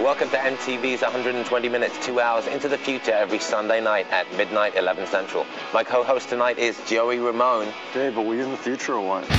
Welcome to MTV's 120 Minutes, 2 hours into the future every Sunday night at midnight, 11 Central. My co-host tonight is Joey Ramone. Dave, are we in the future or what?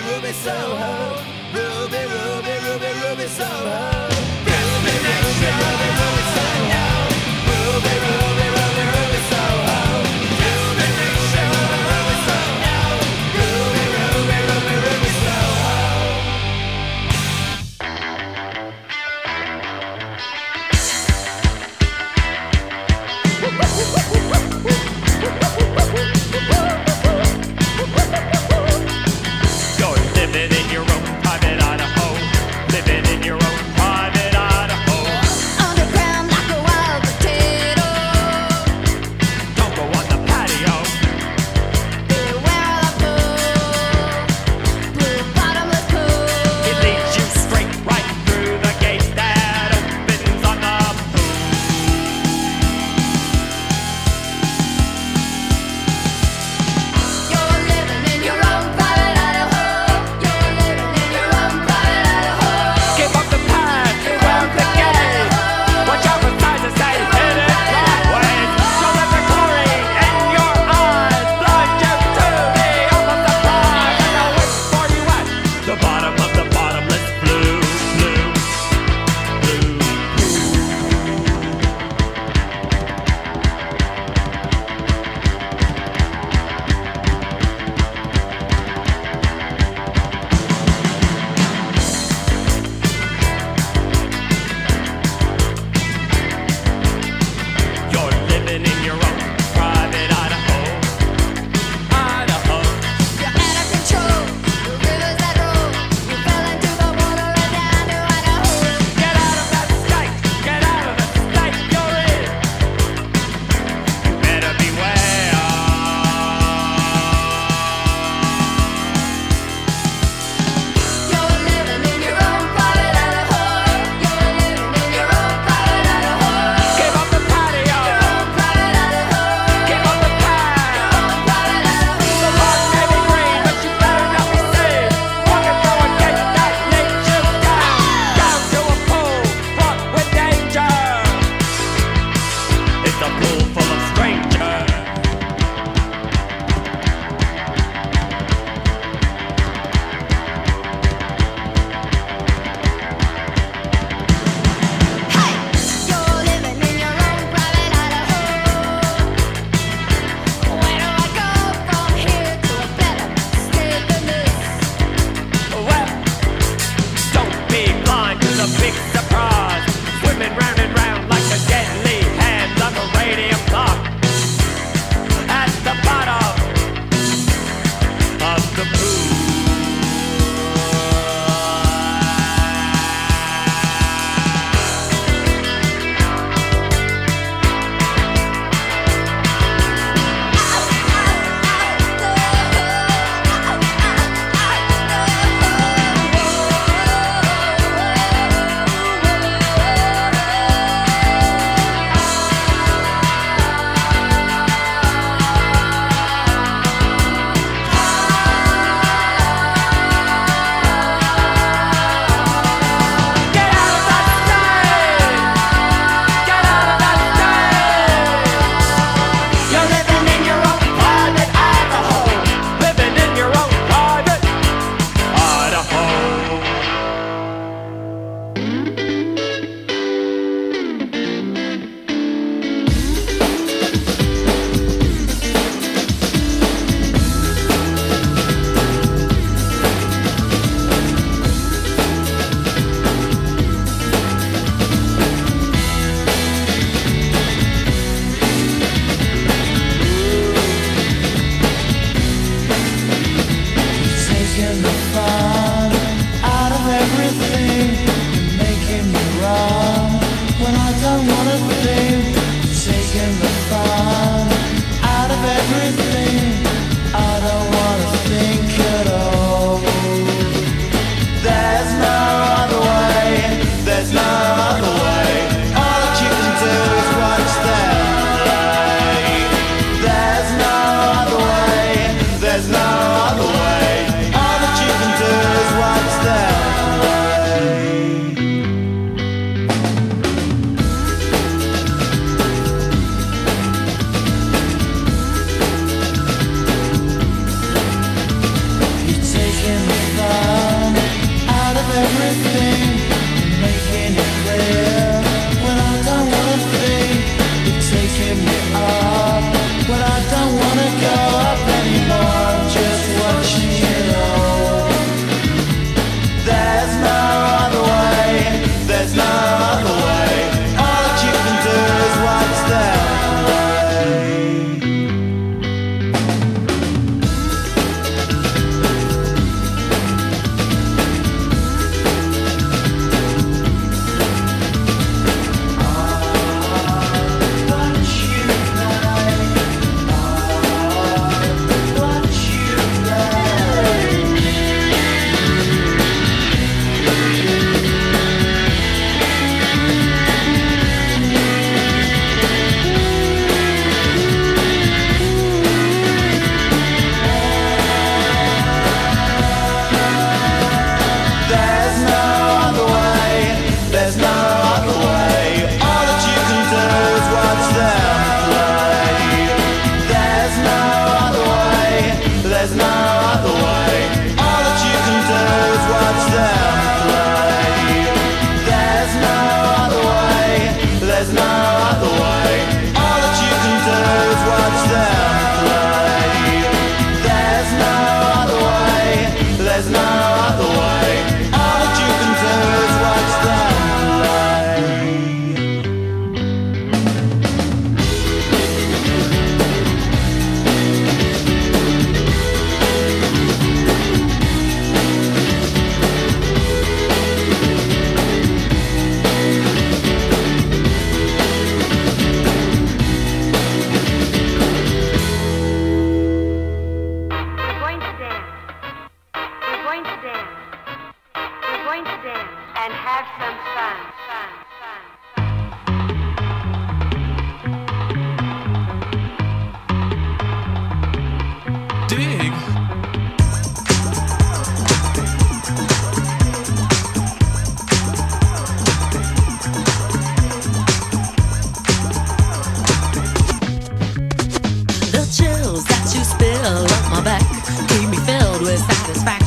Soho, Ruby, Ruby, Ruby, Ruby, Soho, Ruby, Ruby, Ruby.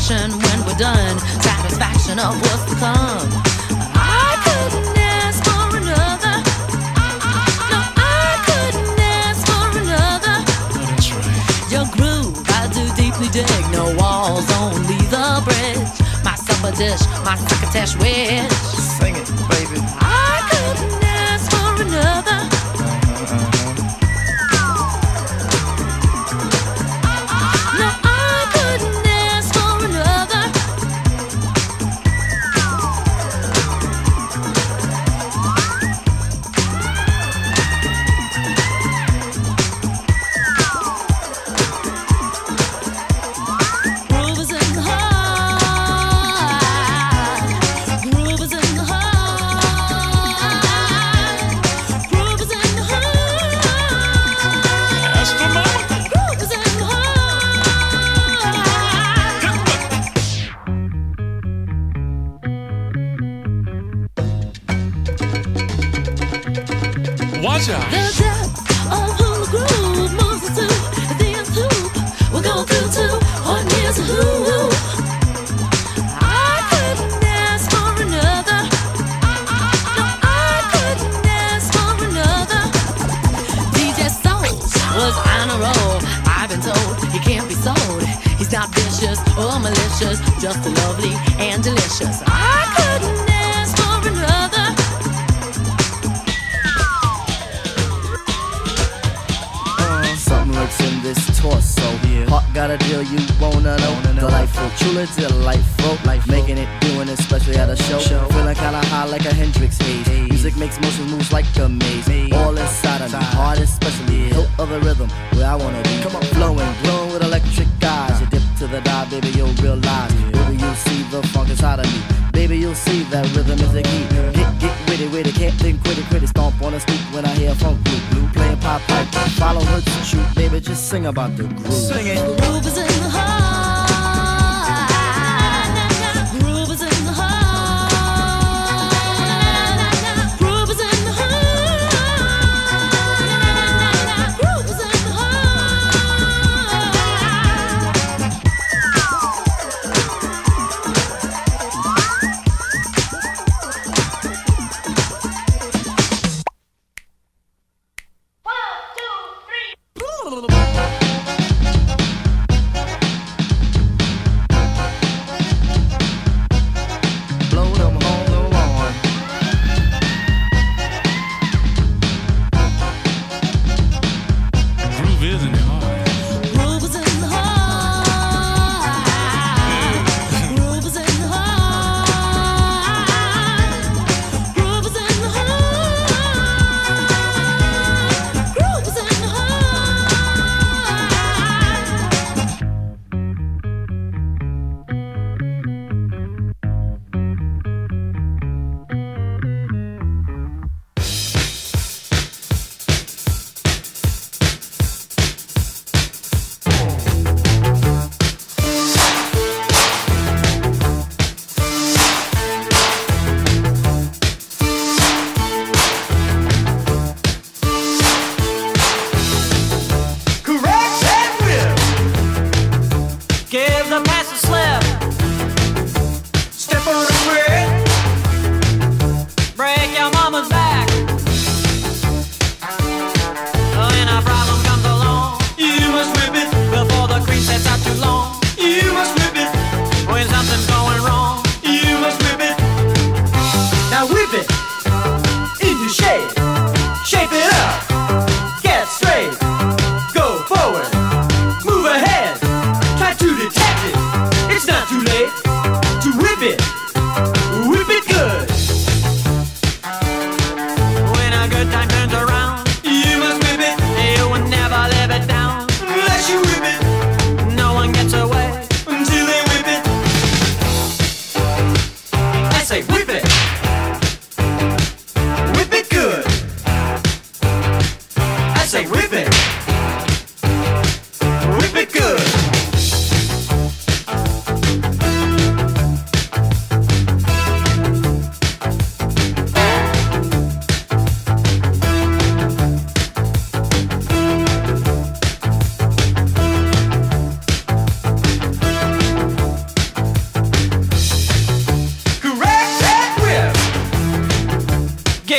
passion when we're done, satisfaction of what's to come. I couldn't ask for another. No, I couldn't ask for another. Oh, that's right. Your groove, I do deeply dig. No walls, only the bridge. My supper dish, my crocketesh wish. Sing it, baby. I couldn't ask for another. No, I couldn't ask for another. Groove is in the heart. Groove is in the heart. Groove is in the heart. Astronomical. Groove is in the heart. Watch out. The depth of hula groove moves us to the nth hoop. We'll go through to what nears a hoop. I couldn't ask for another. No, I couldn't ask for another. DJ Soul was on a roll. I've been told he can't be sold. He's not vicious or malicious, just lovely and delicious. I couldn't ask for another. Something lurks in this torso. Heart got a deal you wanna know. Delightful, truly delightful. Making it, doing it, especially at a show. Feeling kinda high like a Hendrix haze. Music makes motion moves like a maze. All inside of me, heart especially. Hilt of the rhythm, where I wanna be. Come on, flowing, glowing with electric eyes. You dip to the dive, baby, you'll realize. Baby, you'll see the funk inside of me. Baby, you'll see that rhythm is the key. Get with it, can't think, quit it. Stomp on the stoop when I hear funk blue. Playing pop pipe, follow her to shoot. Baby, just sing about the groove. Sing it. Groove is in the heart. Groove is in the heart. Groove is in the heart. Groove is in the Blow them home the horn. Groove is in the heart. Groove is in the heart. Groove is in the heart. Groove is in the heart. Groove is in the heart. Give the pass a slip. Step on the brick. Break your mama's back. When a problem comes along, you must whip it before the cream sets out too long. You must whip it when something's going wrong. You must whip it. Now whip it into shape. Shape it up. Get straight. Go forward. Move ahead. Try to detect it. It's not too late to whip it. Whip it good. When a good time turns around, you must whip it. You will never live it down unless you whip it. No one gets away until they whip it. I say whip it. Whip it good.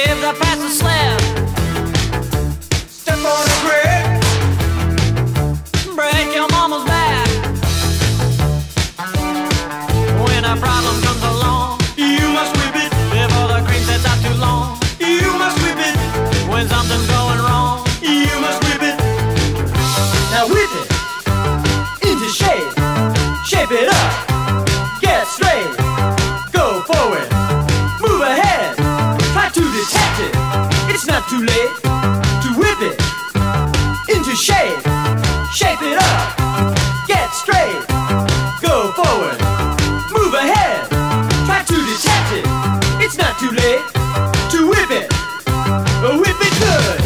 Give the past a slap. Step on a brick. Break your mama's back. When a problem comes along, you must whip it. Before the cream sets out too long, you must whip it. When something's going wrong, you must whip it. Now whip it into shape. Shape it up. Get straight. Go forward. Move ahead. Try to detect it. It's not too late to whip it into shape. Shape it up. Get straight. Go forward. Move ahead. Try to detect it. It's not too late to whip it. Whip it good.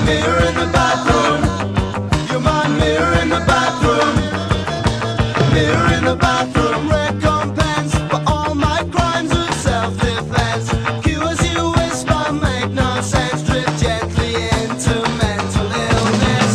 Mirror in the bathroom. You're my mirror in the bathroom. Mirror in the bathroom. Recompense for all my crimes of self-defense. Cue as you whisper, make no sense. Drift gently into mental illness.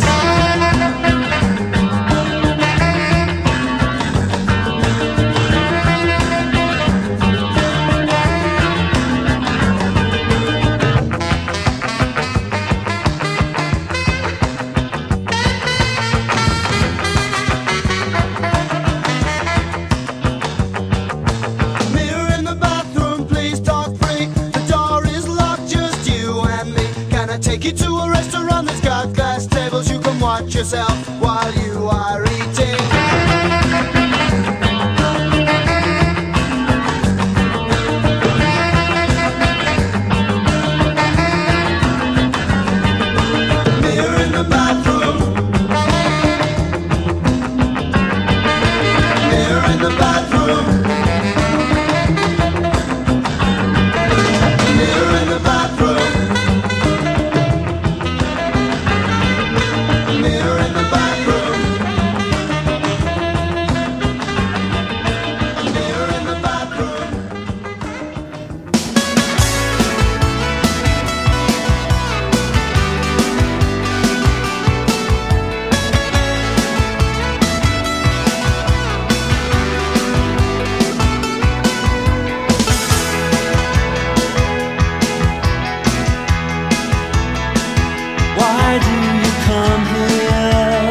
Mirror in the bathroom, please talk free. The door is locked, just you and me. Can I take you to a restaurant that's got glass tables? You can watch yourself while you are eating. Mirror in the bathroom. Mirror in the bathroom. Mirror in the bathroom. Mirror in the bathroom. Mirror in the bathroom. Why do you come here?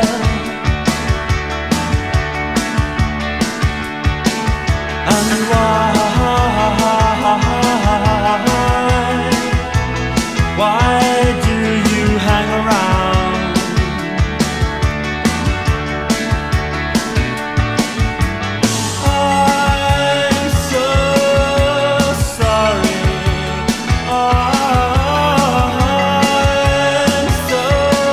And why do you hang around? I'm so sorry. I'm so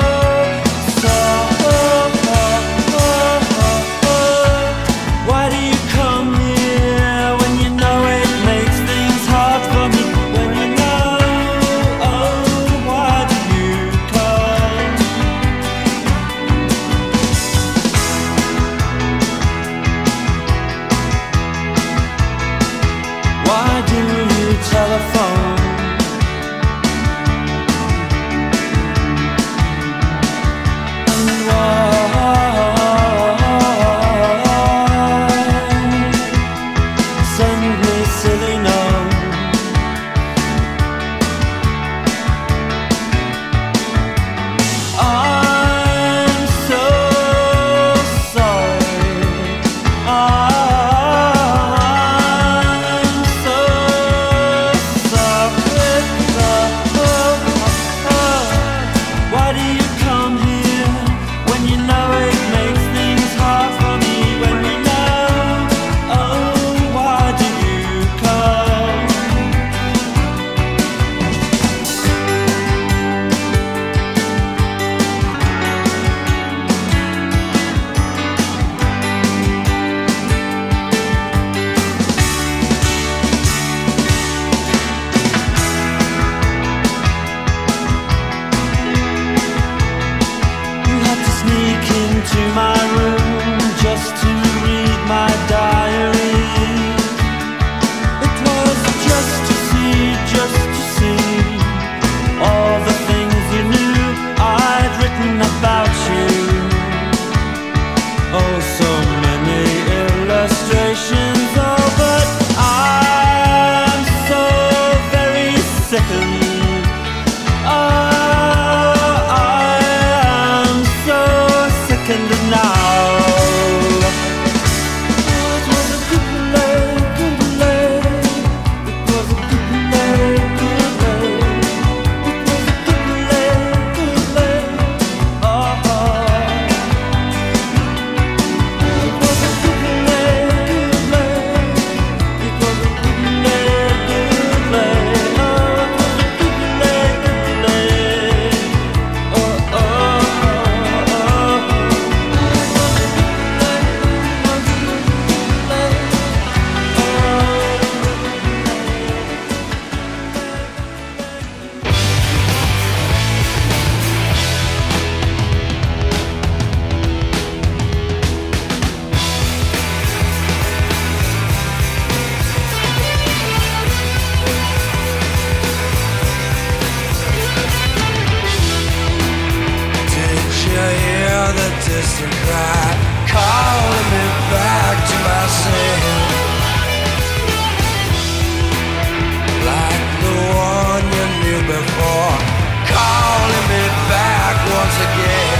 sorry. Why do you come here when you know it makes things hard for me? When you know, oh, why do you come? Why do you telephone? And why send me silly notes? I'm so sorry. I'm so sorry. and cry, calling me back to myself. Like the one you knew before, calling me back once again.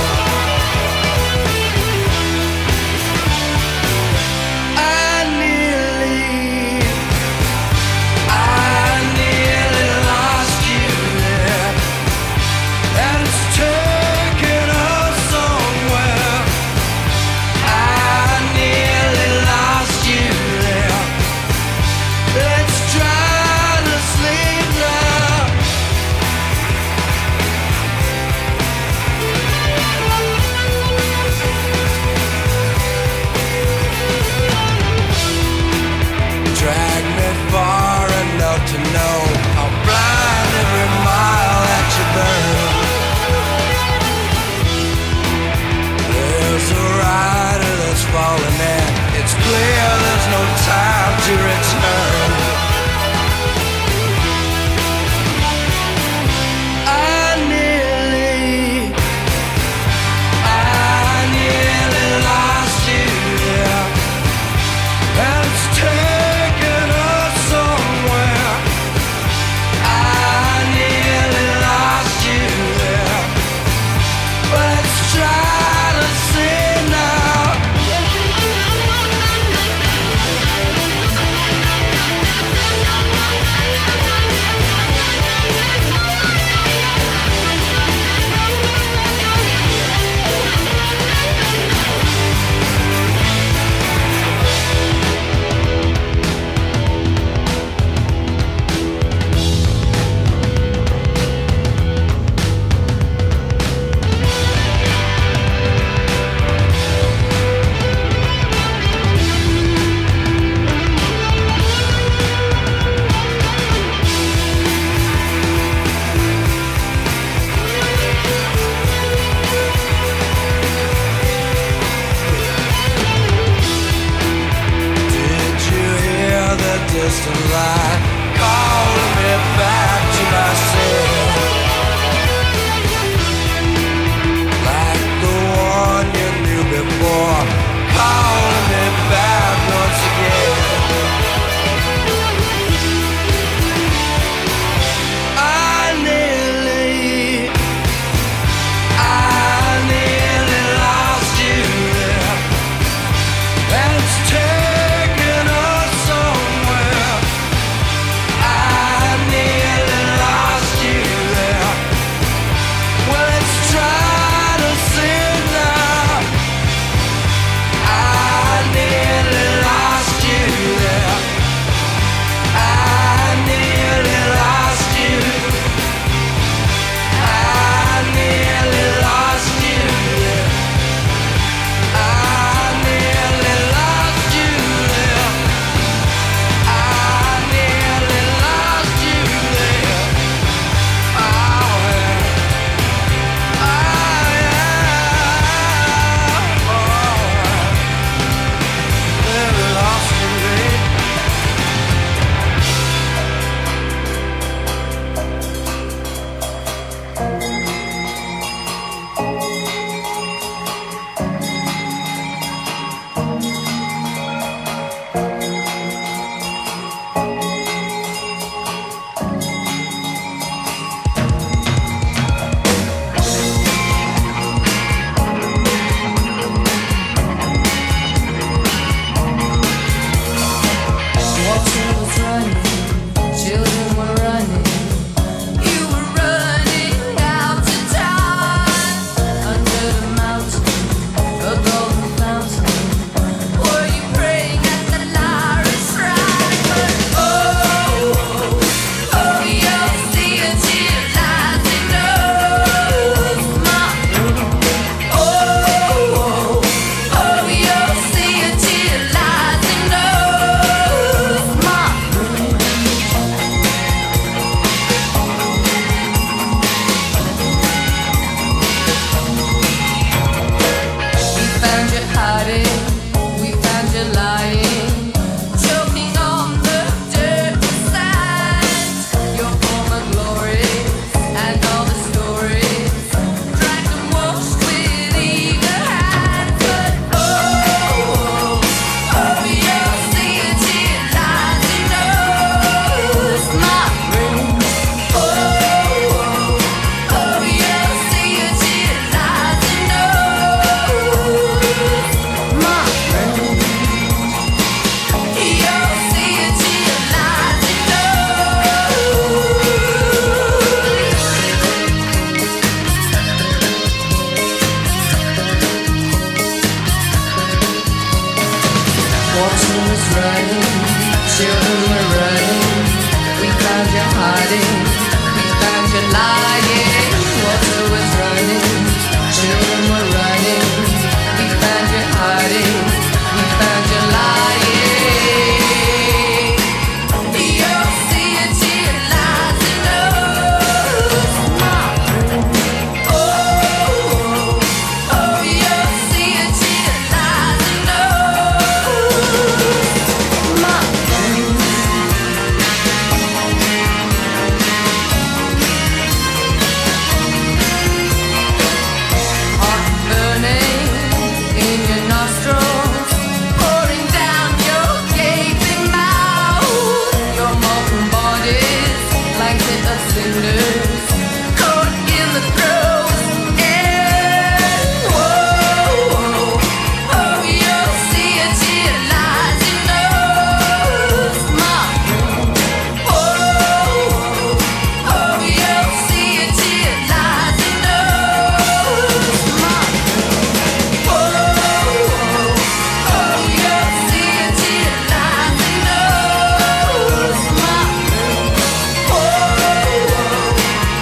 blanket of cinders caught in the throes. And whoa, oh, you'll see it, it lies in those my room. Whoa, oh, you'll see it, it lies in those my room. Whoa, oh, you'll see it, it lies in those my room. Whoa.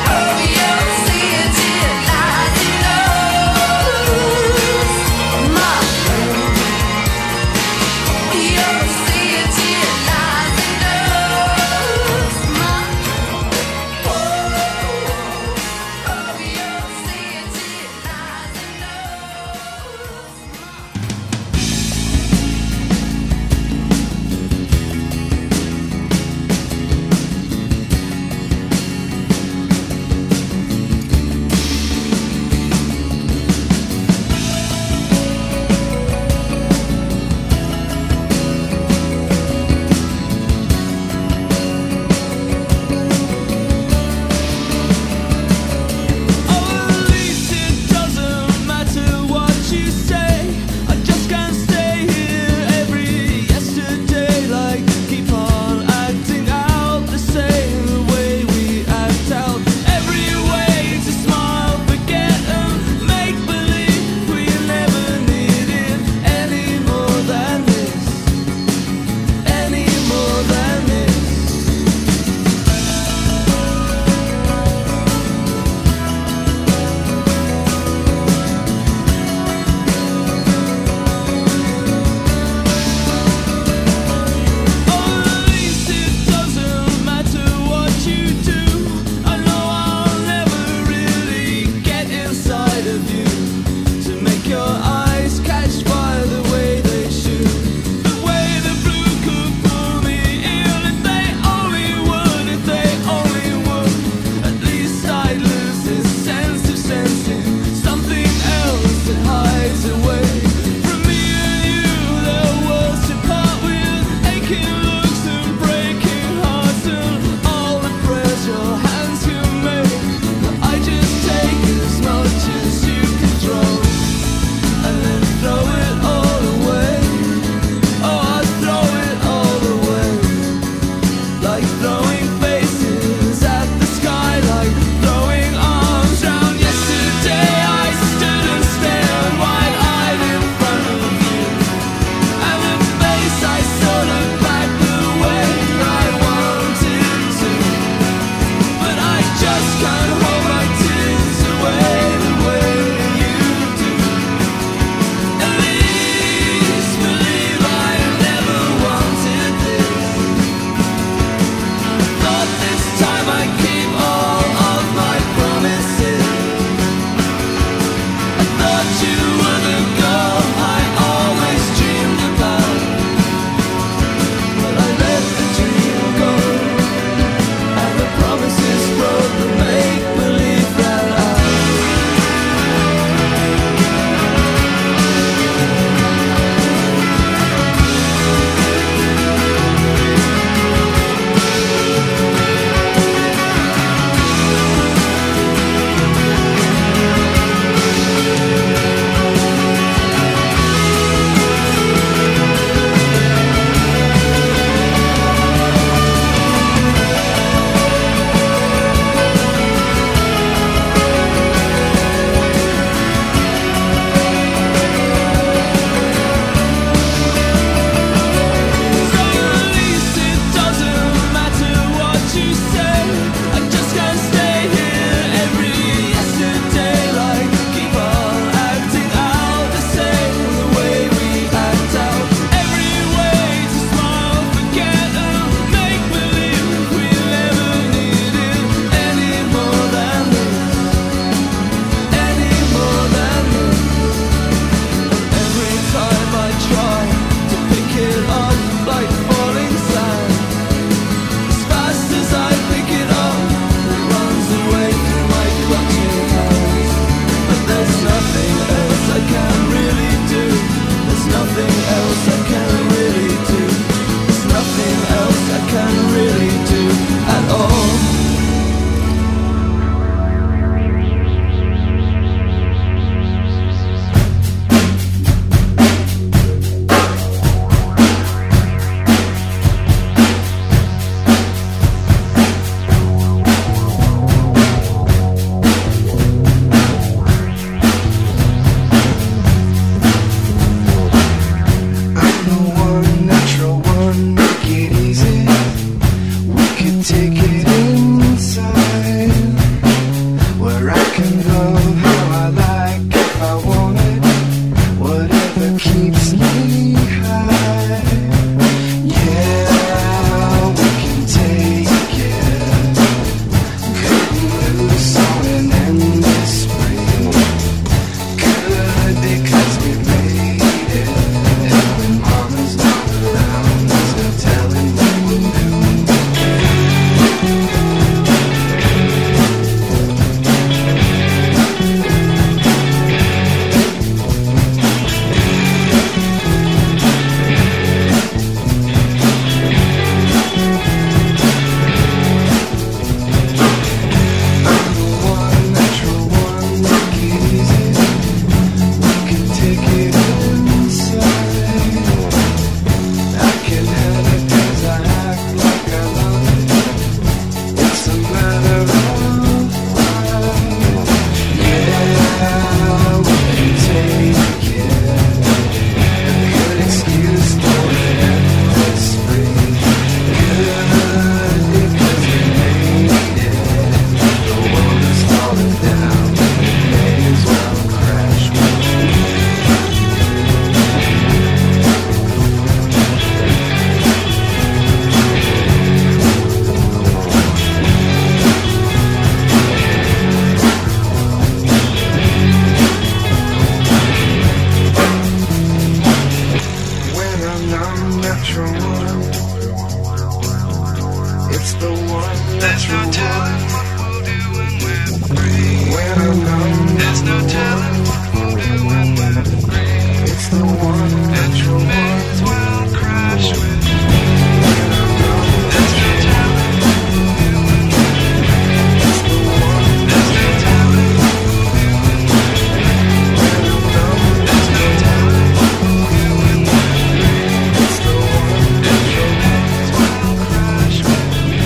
There's no telling what will ruin my brain. It's the one that you may as well crash with. There's no telling what will ruin my brain. It's the one. There's no telling what will ruin my brain. There's no telling what will ruin my brain. It's the one that you may as well crash with.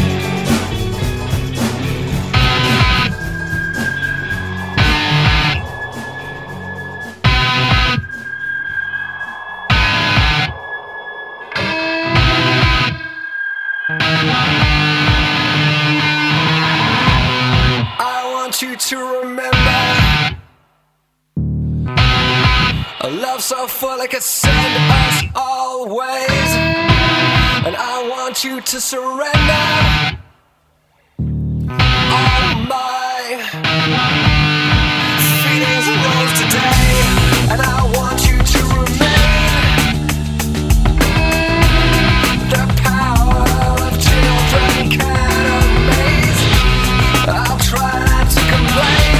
I want you to remember a love so full it could send us always. And I want you to surrender all my feelings rose today. And I want you to remain the power of children can amaze. I'll try not to complain.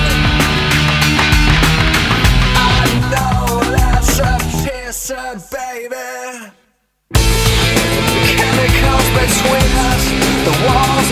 I know that's a pisser, baby. Chemicals between us, the walls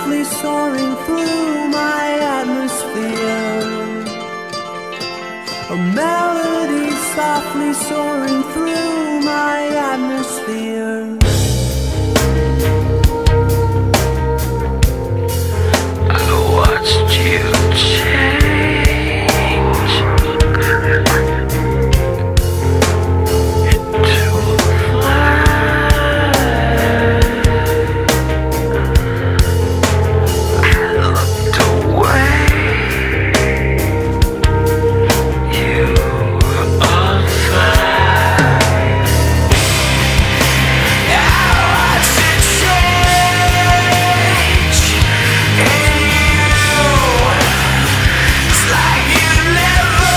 softly soaring through my atmosphere. A melody softly soaring through my atmosphere. I watched you change into a flag. I looked away. You are fine. I watched it change in you. It's like you never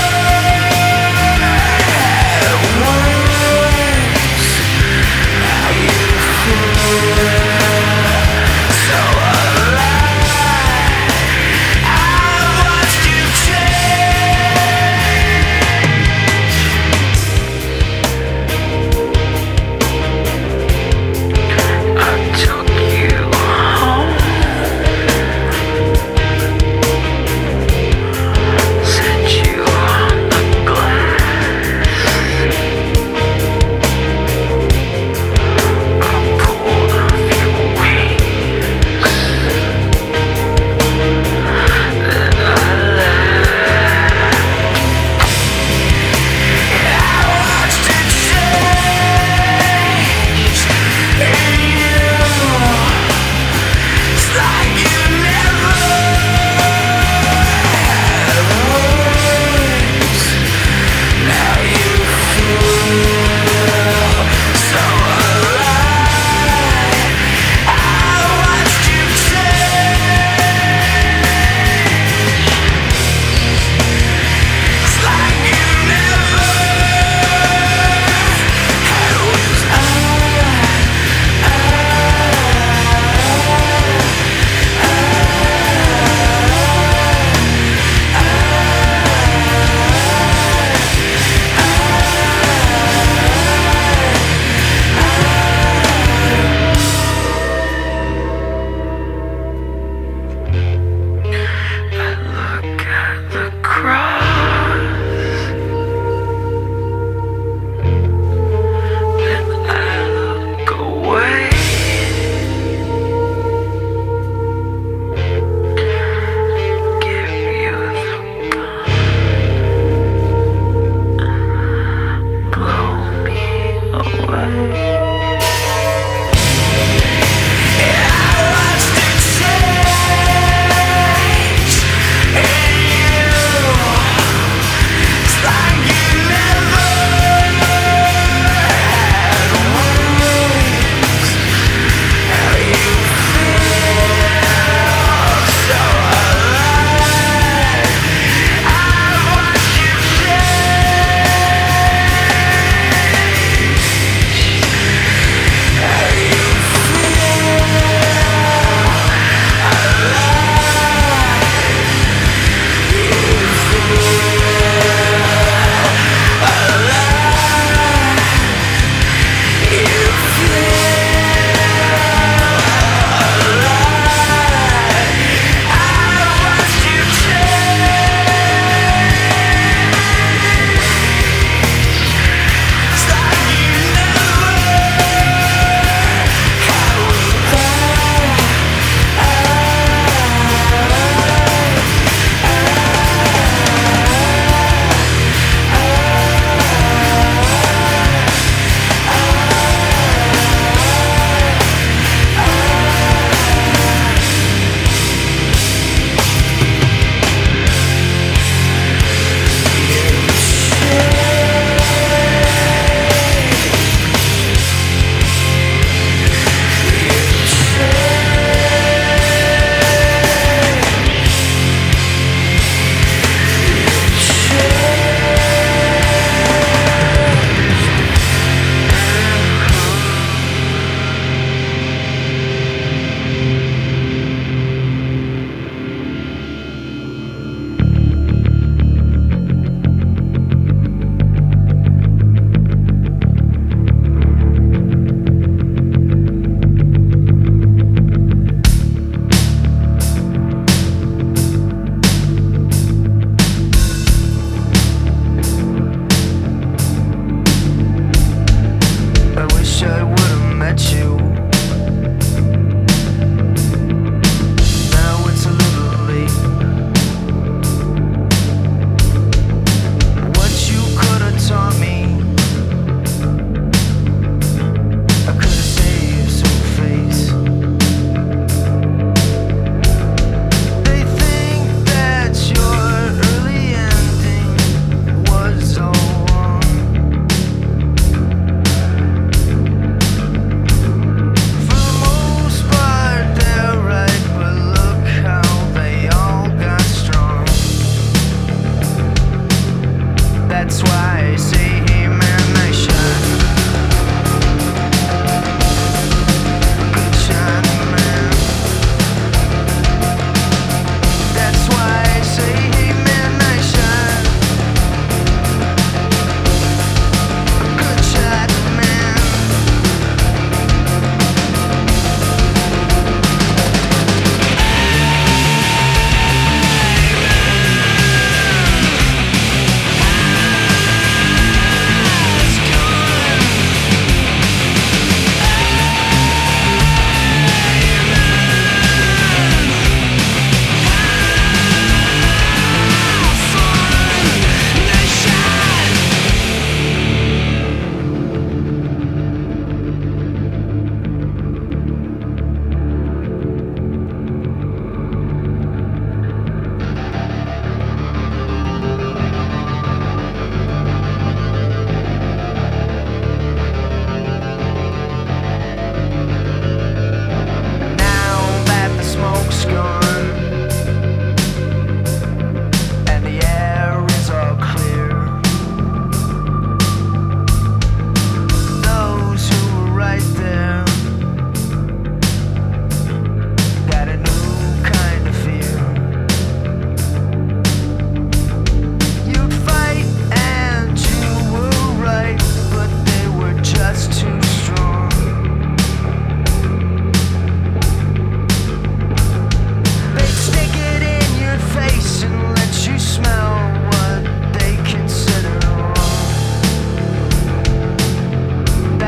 had wings. Now you feel so alive. I watched you change. I took you home. Set you on the glass. I pulled off your wings. Then I left. I watched it change in you. It's like you never had wings. Now you feel so alive. I watched you change. It's like you never had wings. I look at the cross, then I look away. Give you the gun, blow me away. I watched it change in you. It's like you never had wings. Now you feel so alive. I watched you change. Now you feel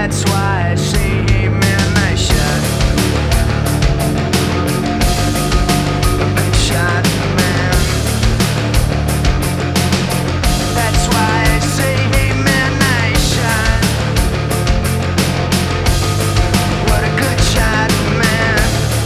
That's why I say, hey man, nice shot. Nice shot, man. That's why I say, hey man, nice shot. What a good shot, man.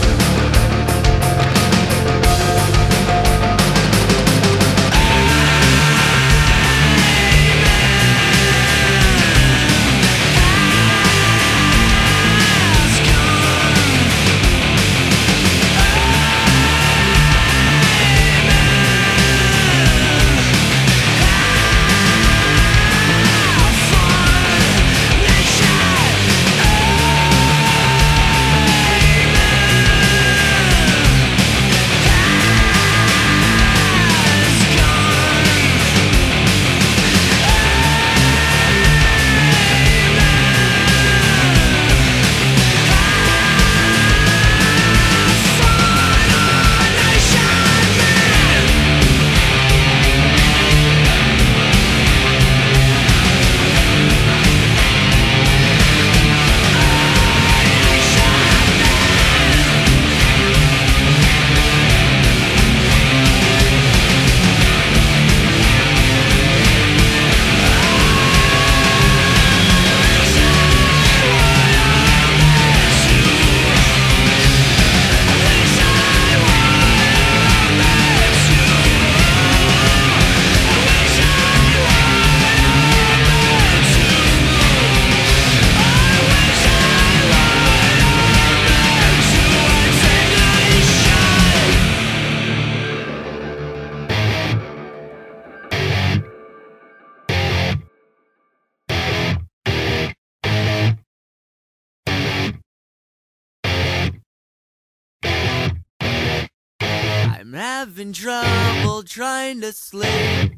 I'm having trouble trying to sleep.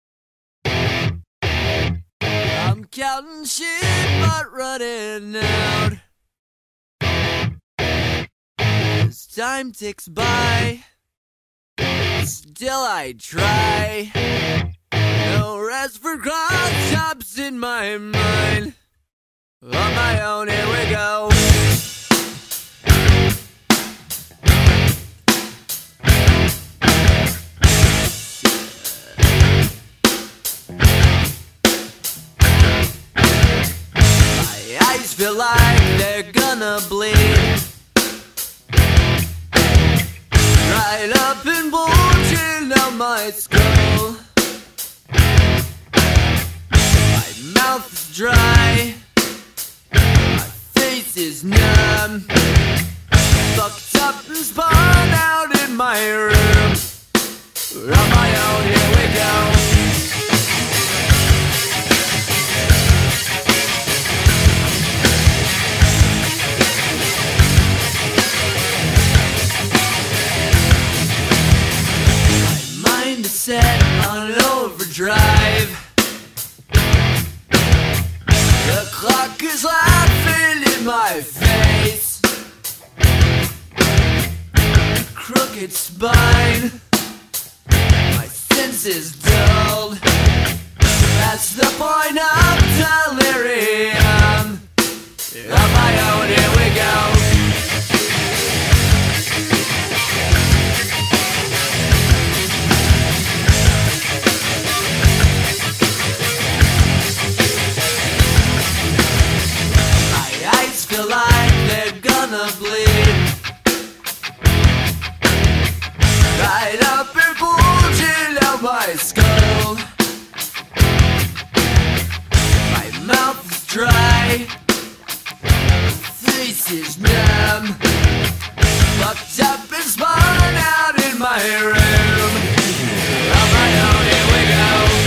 I'm counting sheep but running out. As time ticks by, still I try. No rest for cross-tops in my mind. On my own, here we go. Eyes feel like they're gonna bleed. Right up and bulging out my skull. My mouth is dry. My face is numb. Fucked up and spun out in my room. On my own, here we go. Set on overdrive. The clock is laughing in my face. Crooked spine. My senses dulled. That's the point of delirium. On my own, here we go. Feel like they're gonna bleed. Right up and bulging out my skull. My mouth is dry. Face is numb. Fucked up and spun out in my room. On my own, here we go.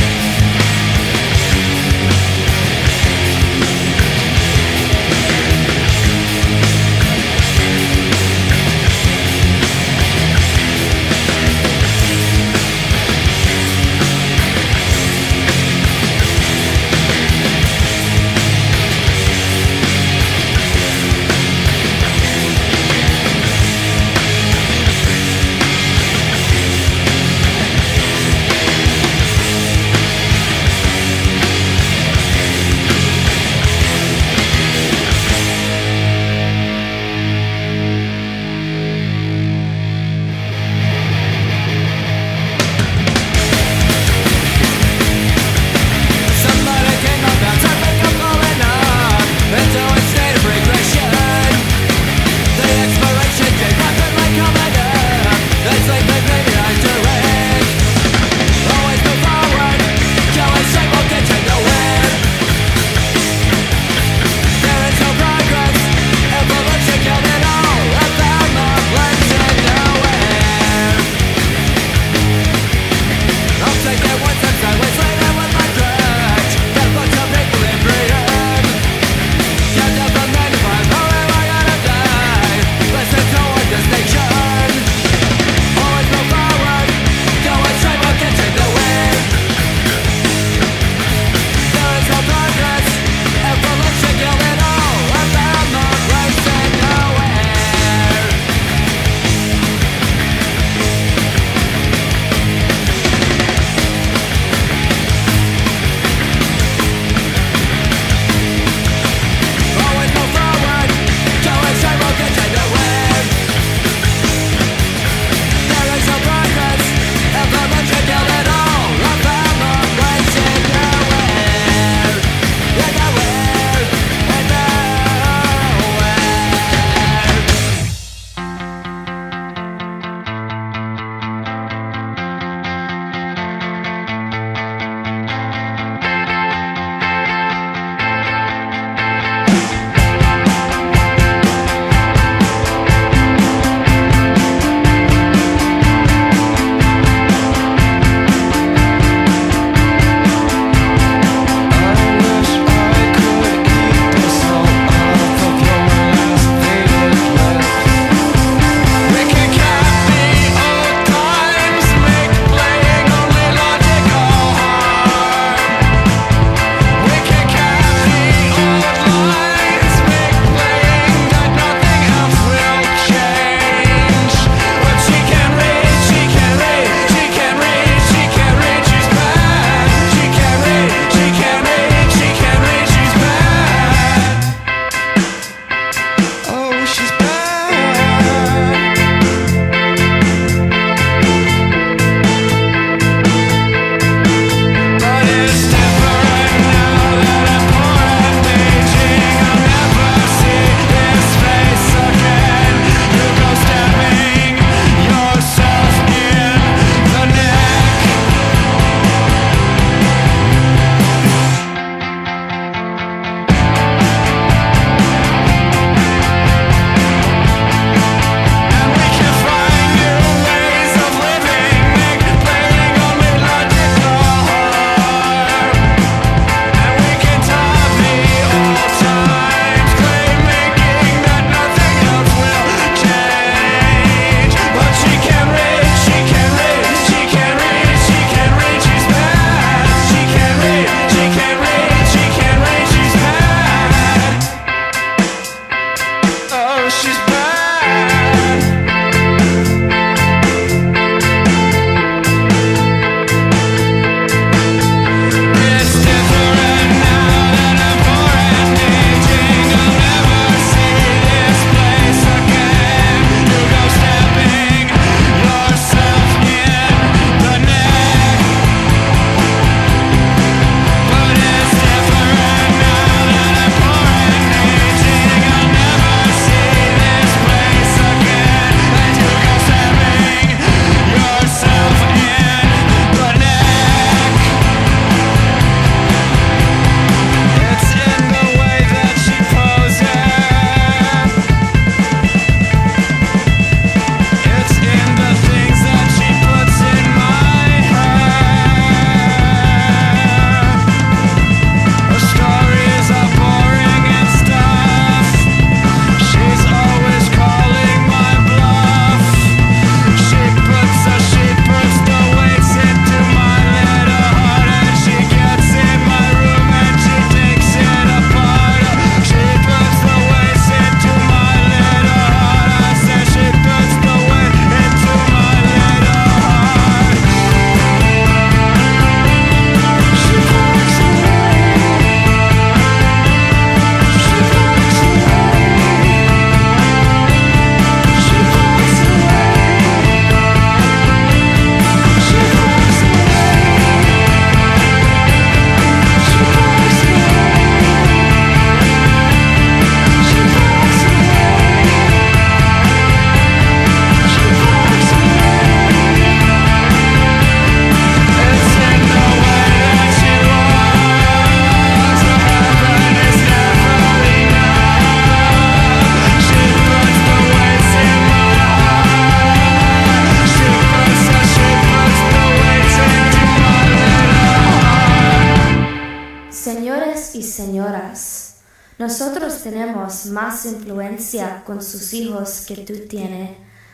Nosotros tenemos más influencia con sus hijos que tú tienes,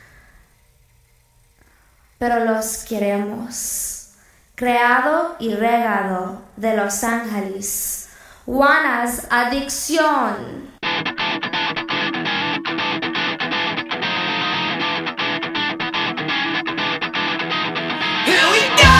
pero los queremos. Creado y regado de Los Ángeles. Juana's Adicción. Here we go!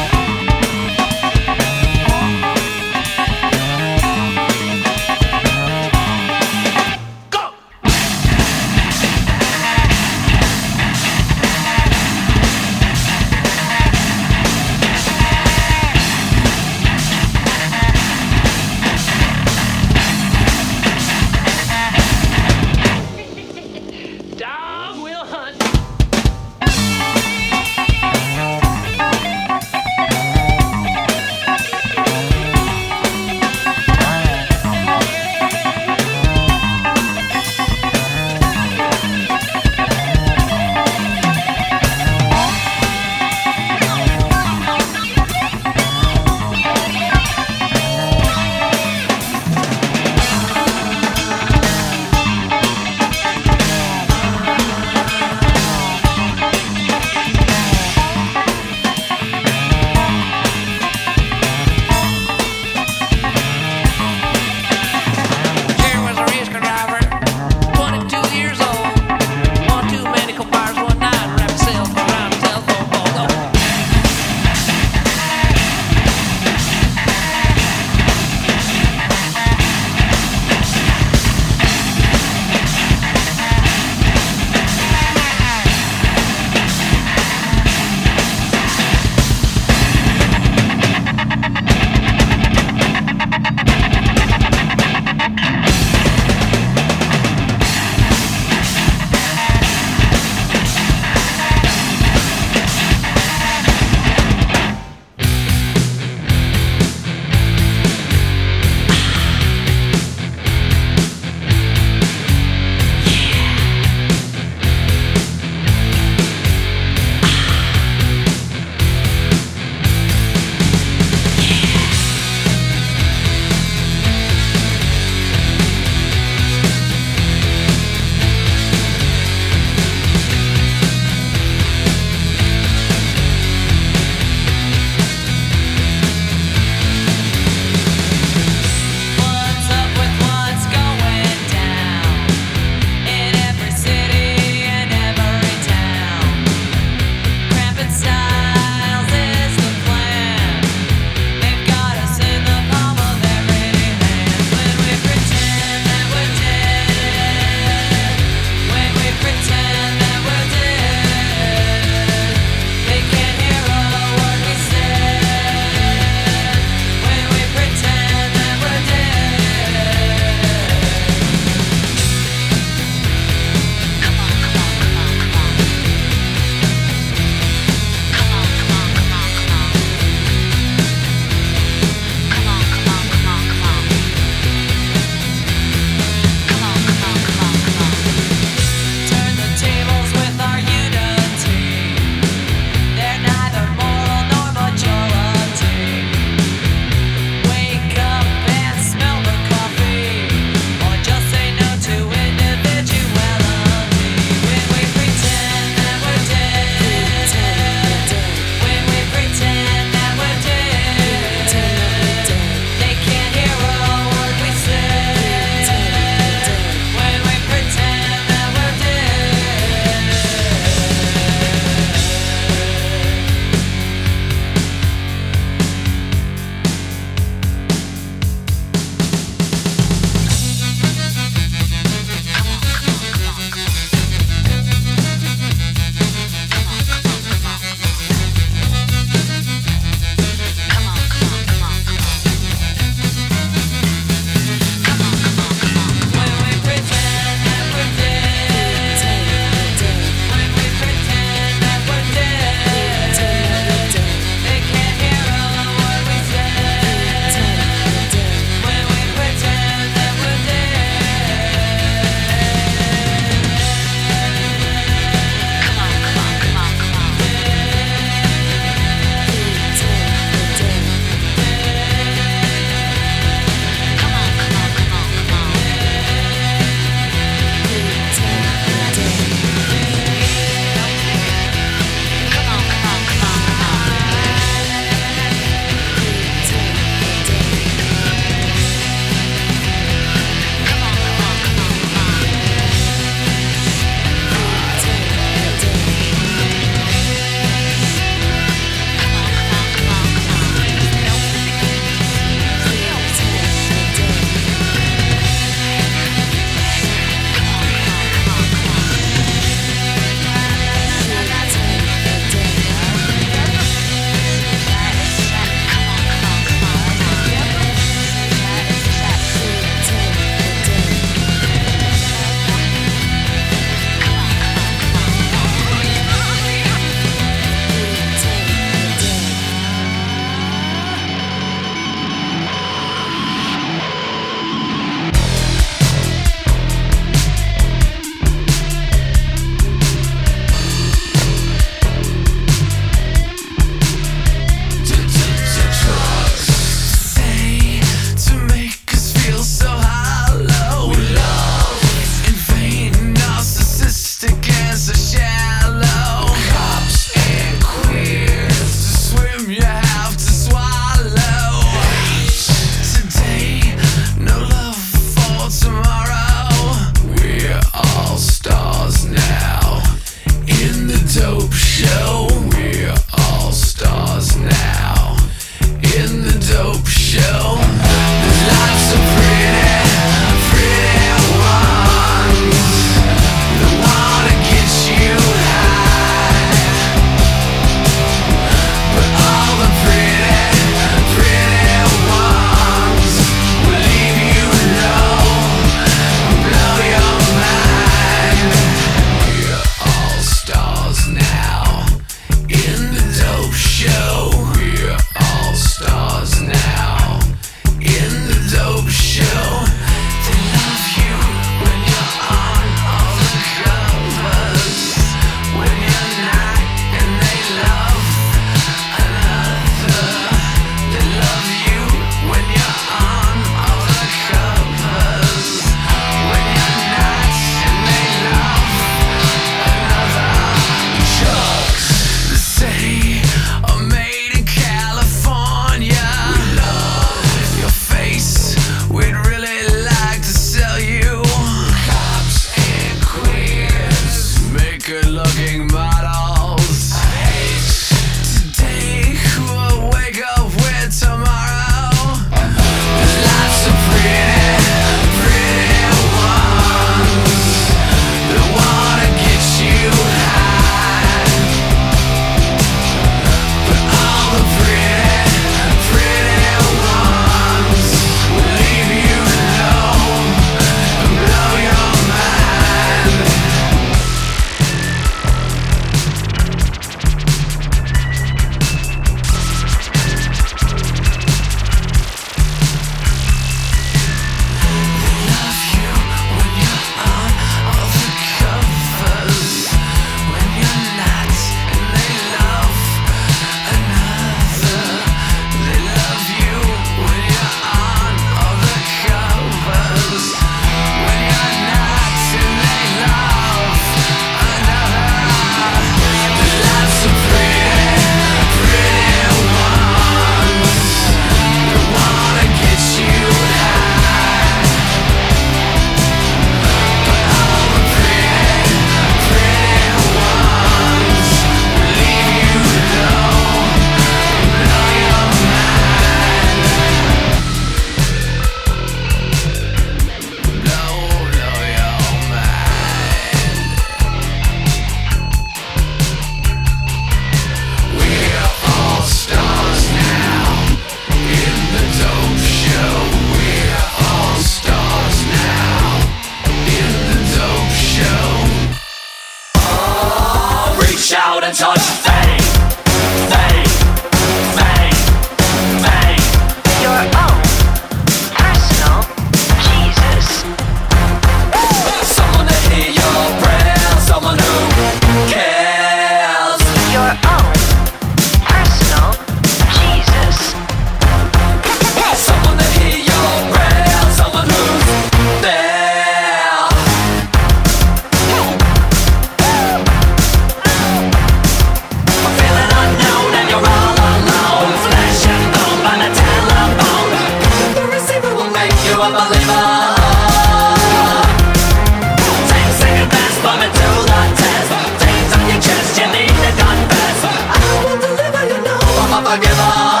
give up.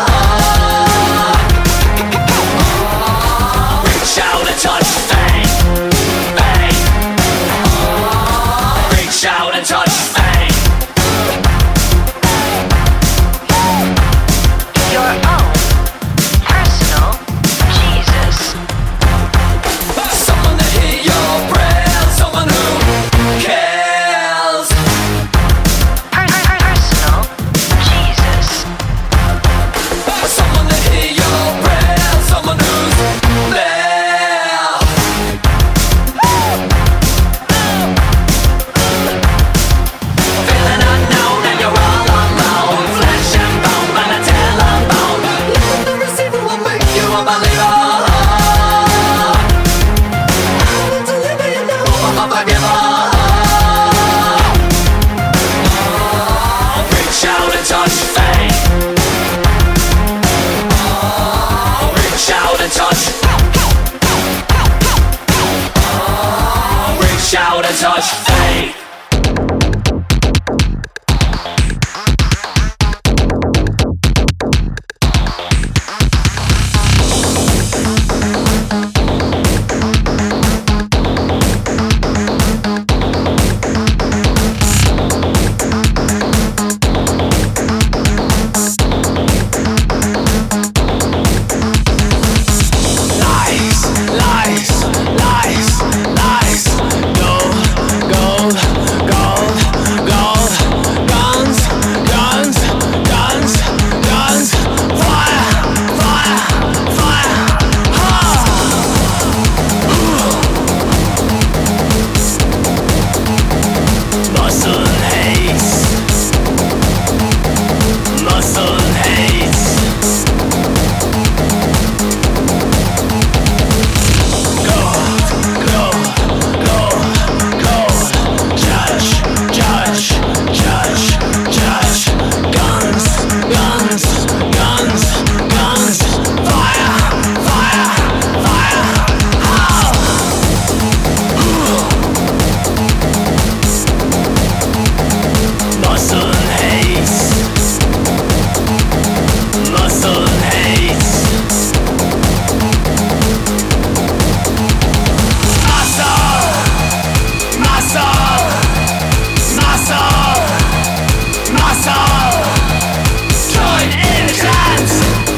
Reach out and touch fate, fate. Reach out and touch fate. Your own personal Jesus. Someone to hear your prayers, someone who cares. Personal Jesus. Someone to hear your prayers, someone who's there. Feeling unknown and you're all alone. Flesh and bone and a telephone. The receiver will make you a believer. Reach out and touch fate. Reach out and touch. Reach out and touch fate. Lies, lies, lies, lies. Gold, gold, gold, gold. Guns, guns, guns, guns. Fire, fire, fire. Muscle and haze. Muscle and haze. Judge, judge, judge, judge. Guns, guns, guns, guns. Fire, fire, fire. Muscle and haze. Muscle and haze. Muscle, muscle, muscle, muscle. Join in dance.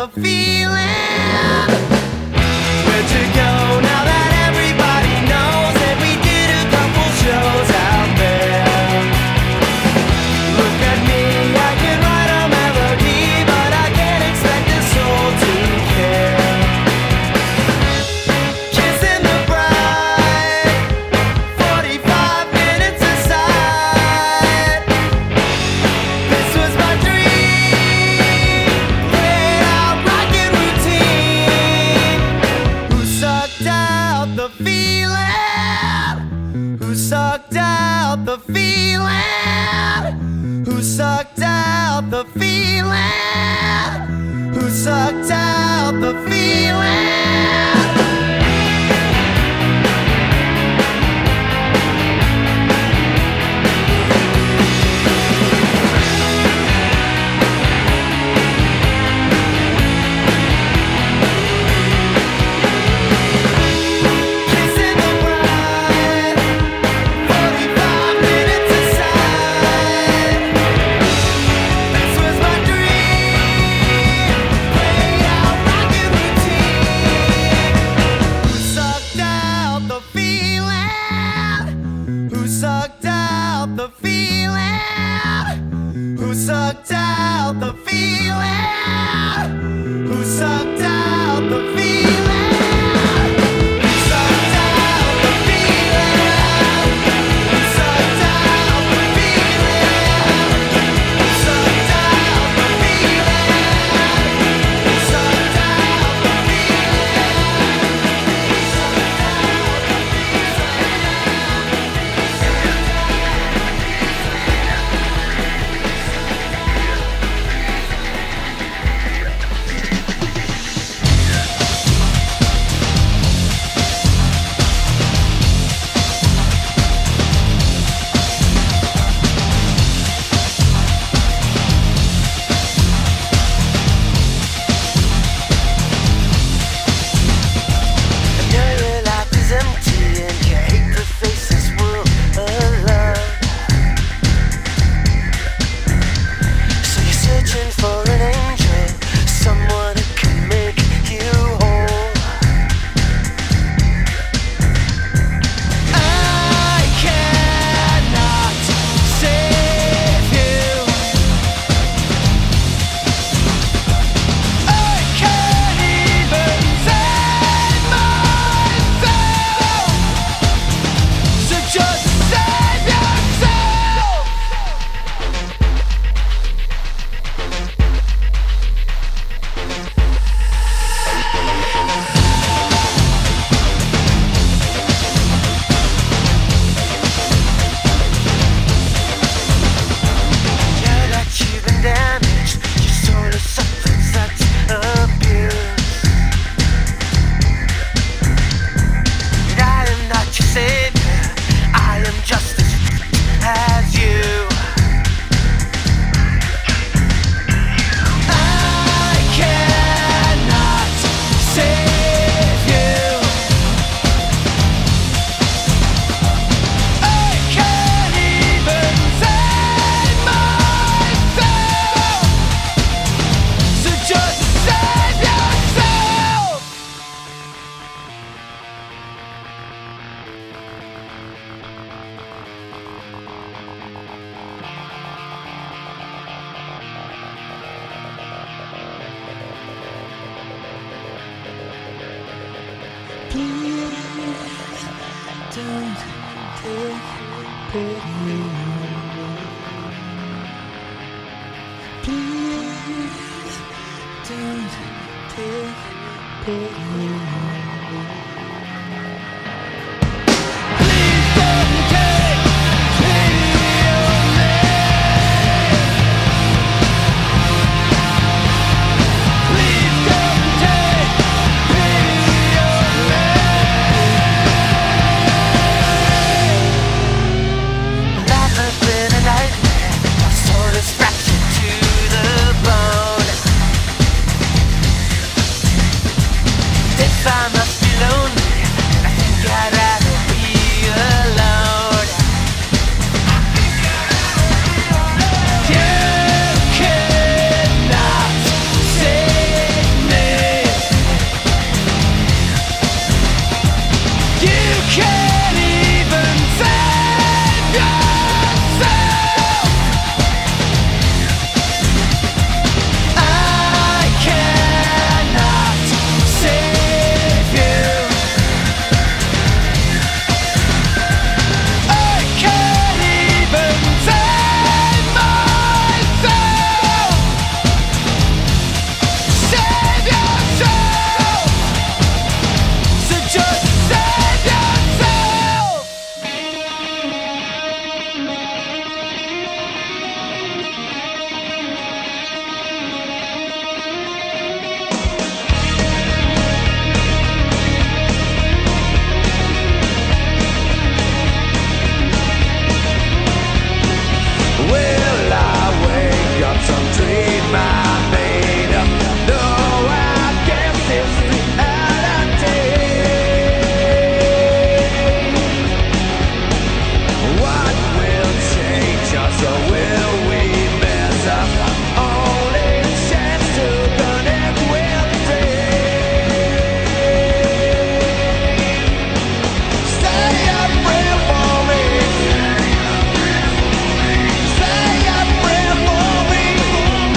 the feeling. Where'd you go now that everybody knows that we did a couple shows out there? Look at me, I can write a melody, but I can't expect a soul to care. Kissing the bride, 45 minutes aside. This was my dream, played out rocket routine. Who sucked out the feeling? Who sucked out the feeling? Who sucked out the feeling? Who sucked out the feeling? Kissing the bride, 45 minutes aside. This was my dream, played out rocket routine. Who sucked out the feeling? Who sucked out the feeling? Who sucked out the feeling? Who sucked out the feeling? Who sucked out the feeling? Who sucked out the feeling? Who sucked out the feeling? Who sucked out the I know your life is empty and you hate to face this world alone. So you're searching for an angel, someone who can make you whole. I cannot save you. I can't even save myself. So just save yourself. Now that you've been damaged, your soul has suffered such abuse. And I am not your savior, I am just as you. I cannot save you. I can't even save myself. So just save yourself. Please don't take pity. Please don't take pity. Please don't take pity on me. Please don't take pity on me. Laugh some dream I made up. No, I guess it's reality. What will change us, or will we mess up? Only chance to connect with Say a prayer for me. Say a prayer for me.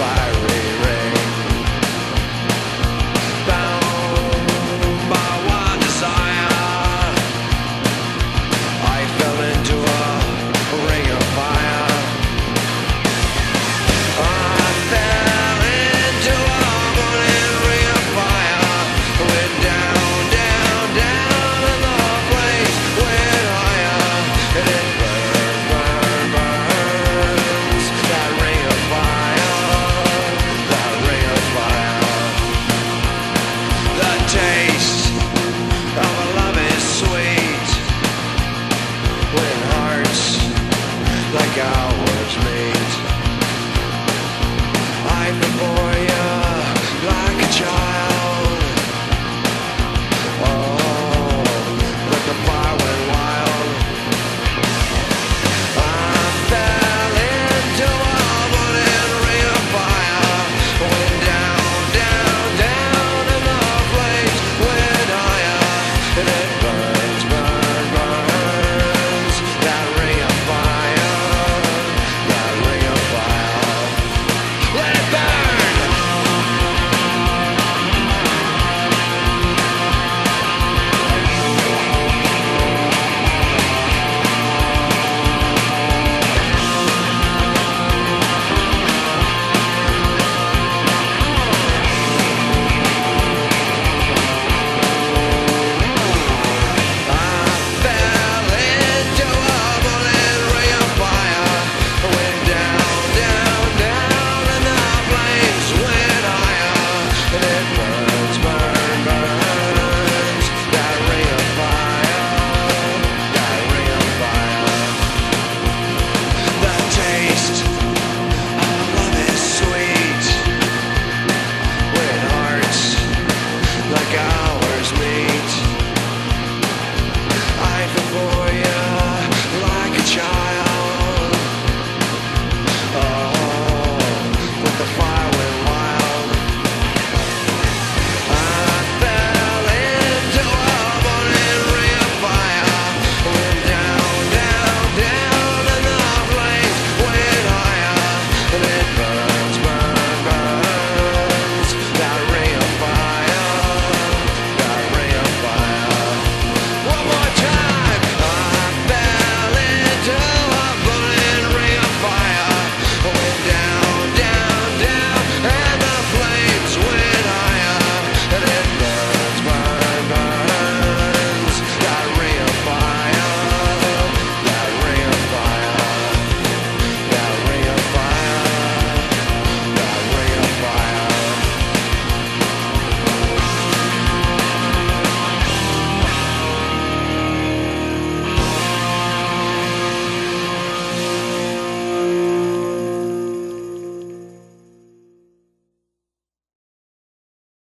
viral.